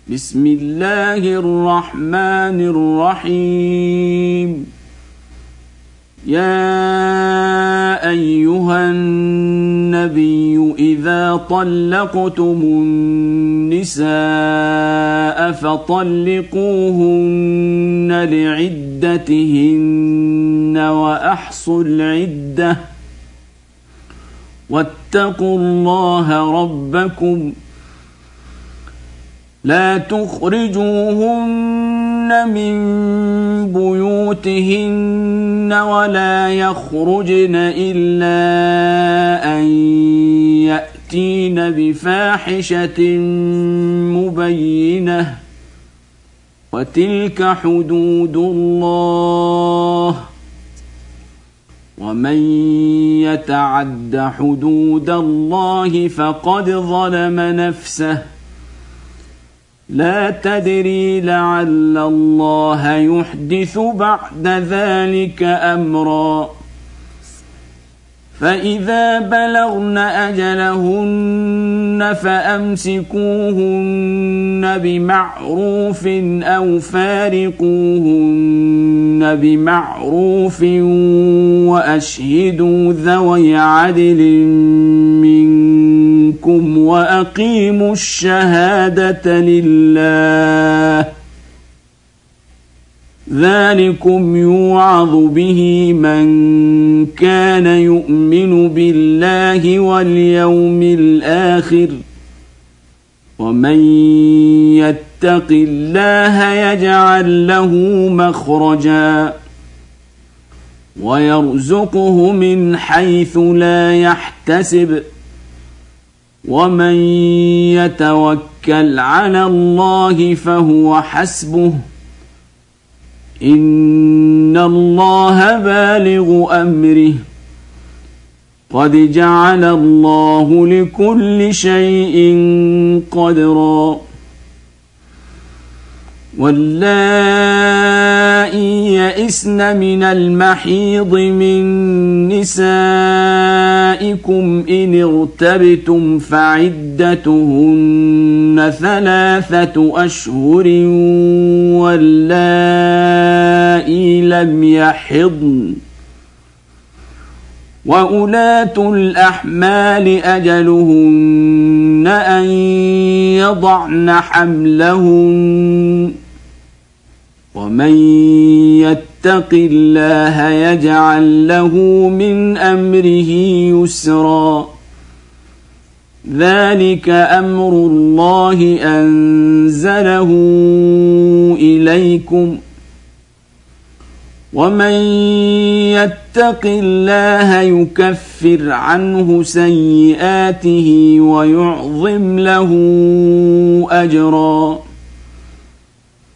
بسم الله الرحمن الرحيم. يا أيها النبي إذا طلقتم النساء فطلقوهن لعدتهن وأحصوا العدة واتقوا الله ربكم لا تخرجوهن من بيوتهن ولا يخرجن إلا أن يأتين بفاحشة مبينة وتلك حدود الله ومن يتعد حدود الله فقد ظلم نفسه لا تدري لعل الله يحدث بعد ذلك أمرا. فإذا بلغن أجلهن فأمسكوهن بمعروف أو فارقوهن بمعروف وأشهدوا ذوي عدل منكم وأقيموا الشهادة لله ذلكم يوعظ به من كان يؤمن بالله واليوم الآخر ومن يتق الله يجعل له مخرجا ويرزقه من حيث لا يحتسب ومن يتوكل على الله فهو حسبه إن الله بالغ أمره قد جعل الله لكل شيء قدرا. واللائي يئسن من المحيض من نسائكم إن ارتبتم فعدتهن 3 أشهر واللائي لم يحضن وأولاة الأحمال أجلهن أن يضعن حملهن ومن يتق الله يجعل له من أمره يسرا ذلك أمر الله أنزله إليكم ومن يتق الله يكفر عنه سيئاته ويعظم له أجرا.